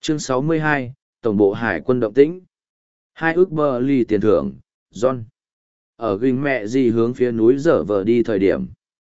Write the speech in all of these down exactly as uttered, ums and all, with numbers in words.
Chương sáu mươi hai, Tổng bộ Hải quân động tĩnh. Hai ước bờ lì tiền thưởng, John. Ở ginh mẹ gì hướng phía núi dở vờ đi thời điểm.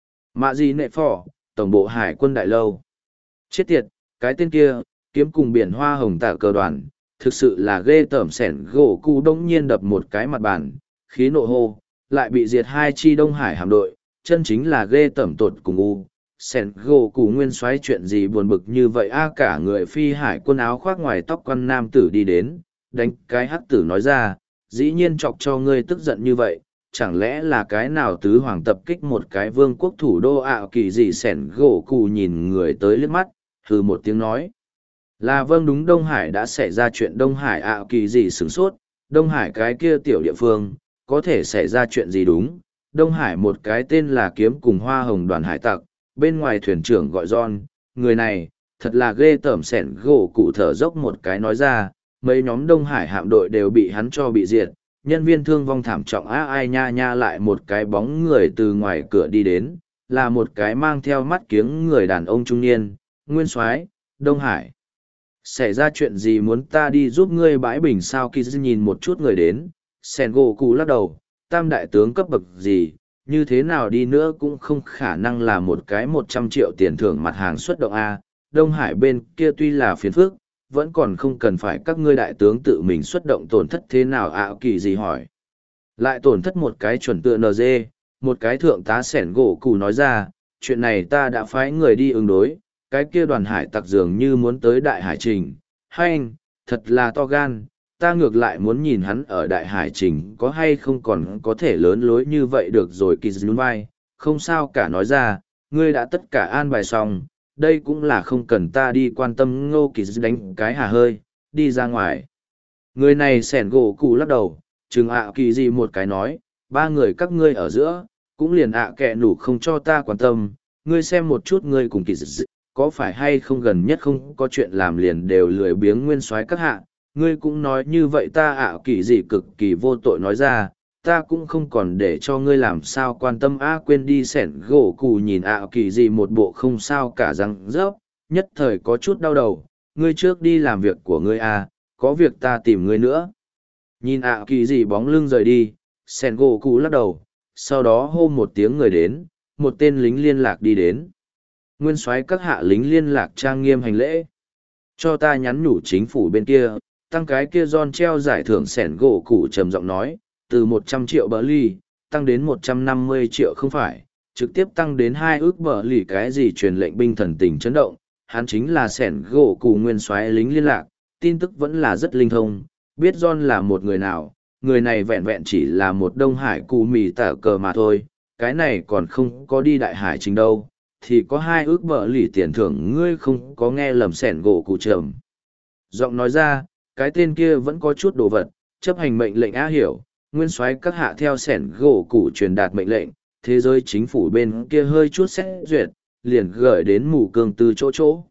Mạ gì nệ phỏ, Tổng bộ Hải quân đại lâu. Chết tiệt, cái tên kia, kiếm cùng biển hoa hồng tạ cờ đoàn, thực sự là ghê tởm sẻn gỗ cụ đông nhiên đập một cái mặt bàn, khí nộ hô, lại bị diệt hai chi Đông Hải hạm đội, chân chính là ghê tởm tột cùng u. Sẻn gỗ cụ nguyên soái chuyện gì buồn bực như vậy a cả người phi hải quân áo khoác ngoài tóc quan nam tử đi đến, đánh cái hắc tử nói ra, dĩ nhiên chọc cho ngươi tức giận như vậy, chẳng lẽ là cái nào tứ hoàng tập kích một cái vương quốc thủ đô ảo kỳ gì sẻn gỗ cụ nhìn người tới liếc mắt, hừ một tiếng nói. Là vâng đúng Đông Hải đã xảy ra chuyện Đông Hải ảo kỳ gì sửng sốt, Đông Hải cái kia tiểu địa phương, có thể xảy ra chuyện gì đúng, Đông Hải một cái tên là kiếm cùng hoa hồng đoàn hải tặc, bên ngoài thuyền trưởng gọi John, người này, thật là ghê tởm sẻn gỗ cụ thở dốc một cái nói ra, mấy nhóm Đông Hải hạm đội đều bị hắn cho bị diệt, nhân viên thương vong thảm trọng á ai nha nha lại một cái bóng người từ ngoài cửa đi đến, là một cái mang theo mắt kiếng người đàn ông trung niên, nguyên soái Đông Hải. Xảy ra chuyện gì muốn ta đi giúp ngươi bãi bình sao khi nhìn một chút người đến, sẻn gỗ cụ lắc đầu, tam đại tướng cấp bậc gì, như thế nào đi nữa cũng không khả năng là một cái một trăm triệu tiền thưởng mặt hàng xuất động A. Đông Hải bên kia tuy là phiền phức, vẫn còn không cần phải các ngươi đại tướng tự mình xuất động tổn thất thế nào ạ kỳ gì hỏi. Lại tổn thất một cái chuẩn tựa en giê, một cái thượng tá sẻn gỗ cụ nói ra, chuyện này ta đã phái người đi ứng đối, cái kia đoàn hải tặc dường như muốn tới đại hải trình. Hay anh, thật là to gan, ta ngược lại muốn nhìn hắn ở đại hải trình có hay không còn có thể lớn lối như vậy được rồi kỳ dùn vai, không sao cả nói ra, ngươi đã tất cả an bài xong, đây cũng là không cần ta đi quan tâm ngô kỳ dùn đánh cái hà hơi, đi ra ngoài. Người này sẻn gỗ cụ lắc đầu, chừng ạ kỳ gì một cái nói, ba người các ngươi ở giữa, cũng liền ạ kẹ nủ không cho ta quan tâm, ngươi xem một chút ngươi cùng kỳ dùn, có phải hay không gần nhất không có chuyện làm liền đều lười biếng nguyên soái các hạ. Ngươi cũng nói như vậy ta ảo kỳ gì cực kỳ vô tội nói ra, ta cũng không còn để cho ngươi làm sao quan tâm á quên đi sẻn gỗ cụ nhìn ảo kỳ gì một bộ không sao cả răng rớp, nhất thời có chút đau đầu, ngươi trước đi làm việc của ngươi à, có việc ta tìm ngươi nữa. Nhìn ảo kỳ gì bóng lưng rời đi, sẻn gỗ cụ lắc đầu, sau đó hô một tiếng người đến, một tên lính liên lạc đi đến. Nguyên soái các hạ lính liên lạc trang nghiêm hành lễ. Cho ta nhắn nhủ chính phủ bên kia, tăng cái kia John treo giải thưởng sẻn gỗ cụ trầm giọng nói, từ một trăm triệu bờ ly, tăng đến một trăm năm mươi triệu không phải, trực tiếp tăng đến hai ước bờ lì cái gì truyền lệnh binh thần tình chấn động, hắn chính là sẻn gỗ cụ nguyên soái lính liên lạc, tin tức vẫn là rất linh thông, biết John là một người nào, người này vẹn vẹn chỉ là một Đông Hải cụ mì tả cờ mà thôi, cái này còn không có đi đại hải trình đâu, thì có hai ước bờ lì tiền thưởng ngươi không có nghe lầm sẻn gỗ cụ trầm. Giọng nói ra, cái tên kia vẫn có chút đồ vật, chấp hành mệnh lệnh á hiểu, nguyên soái các hạ theo sẻn gỗ cụ truyền đạt mệnh lệnh, thế giới chính phủ bên kia hơi chút xét duyệt, liền gửi đến mù cương tư chỗ chỗ.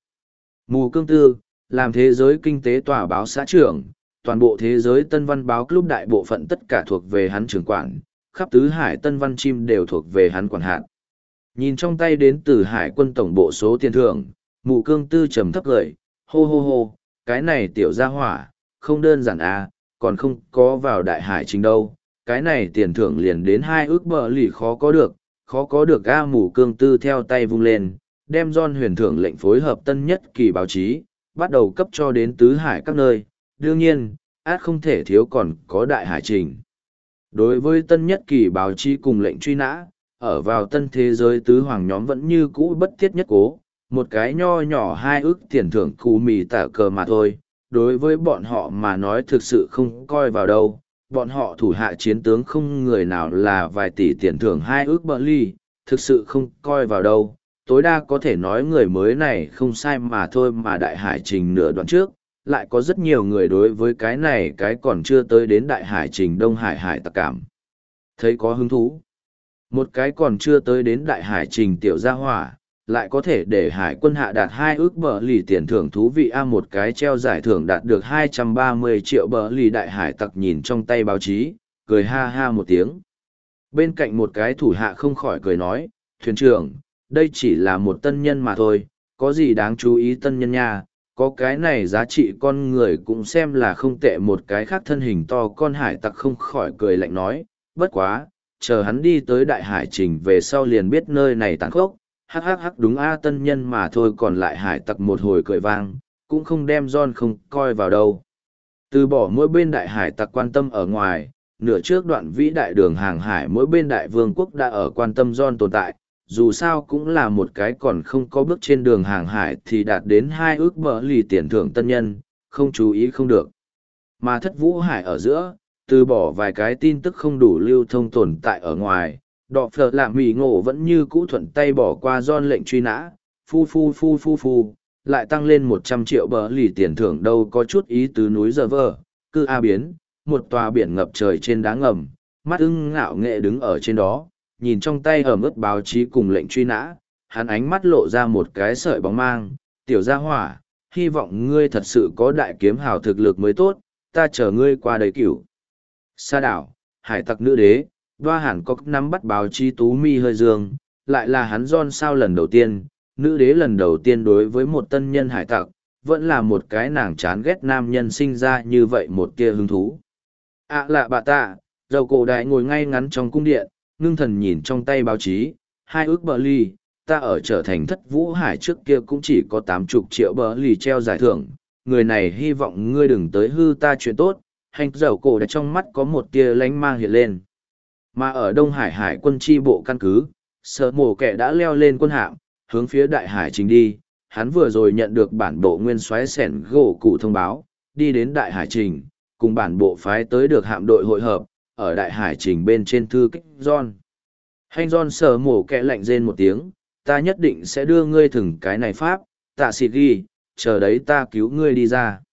Mù cương tư, làm thế giới kinh tế tòa báo xã trưởng, toàn bộ thế giới tân văn báo club đại bộ phận tất cả thuộc về hắn trưởng quản, khắp tứ hải tân văn chim đều thuộc về hắn quản hạt. Nhìn trong tay đến từ hải quân tổng bộ số tiền thưởng, mù cương tư trầm thấp gửi, hô hô hô, cái này tiểu gia hỏa, không đơn giản à, còn không có vào đại hải trình đâu, cái này tiền thưởng liền đến hai ước bờ lì khó có được, khó có được a mù cương tư theo tay vung lên, đem John huyền thưởng lệnh phối hợp tân nhất kỳ báo chí, bắt đầu cấp cho đến tứ hải các nơi, đương nhiên, át không thể thiếu còn có đại hải trình. Đối với tân nhất kỳ báo chí cùng lệnh truy nã, ở vào tân thế giới tứ hoàng nhóm vẫn như cũ bất thiết nhất cố, một cái nho nhỏ hai ước tiền thưởng cù mì tả cờ mà thôi, đối với bọn họ mà nói thực sự không coi vào đâu, bọn họ thủ hạ chiến tướng không người nào là vài tỷ tiền thưởng hai ước bờ ly, thực sự không coi vào đâu, tối đa có thể nói người mới này không sai mà thôi mà đại hải trình nửa đoạn trước, lại có rất nhiều người đối với cái này cái còn chưa tới đến đại hải trình Đông Hải hải tặc cảm. Thấy có hứng thú. Một cái còn chưa tới đến đại hải trình tiểu gia hỏa, lại có thể để hải quân hạ đạt hai ước bờ lì tiền thưởng thú vị a một cái treo giải thưởng đạt được hai trăm ba mươi triệu bờ lì đại hải tặc nhìn trong tay báo chí, cười ha ha một tiếng. Bên cạnh một cái thủ hạ không khỏi cười nói, thuyền trưởng, đây chỉ là một tân nhân mà thôi, có gì đáng chú ý tân nhân nha, có cái này giá trị con người cũng xem là không tệ. Một cái khác thân hình to con hải tặc không khỏi cười lạnh nói, bất quá, chờ hắn đi tới đại hải trình về sau liền biết nơi này tàn khốc, hắc hắc hắc đúng a tân nhân mà thôi. Còn lại hải tặc một hồi cười vang, cũng không đem John không coi vào đâu. Từ bỏ mỗi bên đại hải tặc quan tâm ở ngoài, nửa trước đoạn vĩ đại đường hàng hải mỗi bên đại vương quốc đã ở quan tâm John tồn tại, dù sao cũng là một cái còn không có bước trên đường hàng hải thì đạt đến hai ước bờ lì tiền thưởng tân nhân, không chú ý không được. Mà thất vũ hải ở giữa, từ bỏ vài cái tin tức không đủ lưu thông tồn tại ở ngoài, đọ phở làm mì ngộ vẫn như cũ thuận tay bỏ qua John lệnh truy nã, phu phu phu phu phu, lại tăng lên một trăm triệu bờ lì tiền thưởng đâu có chút ý tứ núi giờ vơ, cư A biến, một tòa biển ngập trời trên đá ngầm, mắt ưng ngạo nghệ đứng ở trên đó, nhìn trong tay ẩm ướt báo chí cùng lệnh truy nã, hắn ánh mắt lộ ra một cái sợi bóng mang, tiểu gia hỏa, hy vọng ngươi thật sự có đại kiếm hào thực lực mới tốt, ta chờ ngươi qua đầy cửu. Sa đảo, hải tặc nữ đế, đoa hẳn có nắm bắt báo chí tú mi hơi dương, lại là hắn John sao lần đầu tiên, nữ đế lần đầu tiên đối với một tân nhân hải tặc, vẫn là một cái nàng chán ghét nam nhân sinh ra như vậy một tia hứng thú. À lạ bà tạ, dầu cổ đại ngồi ngay ngắn trong cung điện, ngưng thần nhìn trong tay báo chí, hai ước bờ ly, ta ở trở thành thất vũ hải trước kia cũng chỉ có tám chục triệu bờ ly treo giải thưởng, người này hy vọng ngươi đừng tới hư ta chuyện tốt, hành dầu cổ đại trong mắt có một tia lánh mang hiện lên. Mà ở Đông Hải hải quân chi bộ căn cứ, sở mổ kẻ đã leo lên quân hạm, hướng phía đại hải trình đi, hắn vừa rồi nhận được bản bộ nguyên soái sẻn gỗ cụ thông báo, đi đến đại hải trình, cùng bản bộ phái tới được hạm đội hội hợp, ở đại hải trình bên trên thư kích John. Hành John sở mổ kẻ lạnh rên một tiếng, ta nhất định sẽ đưa ngươi thừng cái này pháp, tạ xịt ghi, chờ đấy ta cứu ngươi đi ra.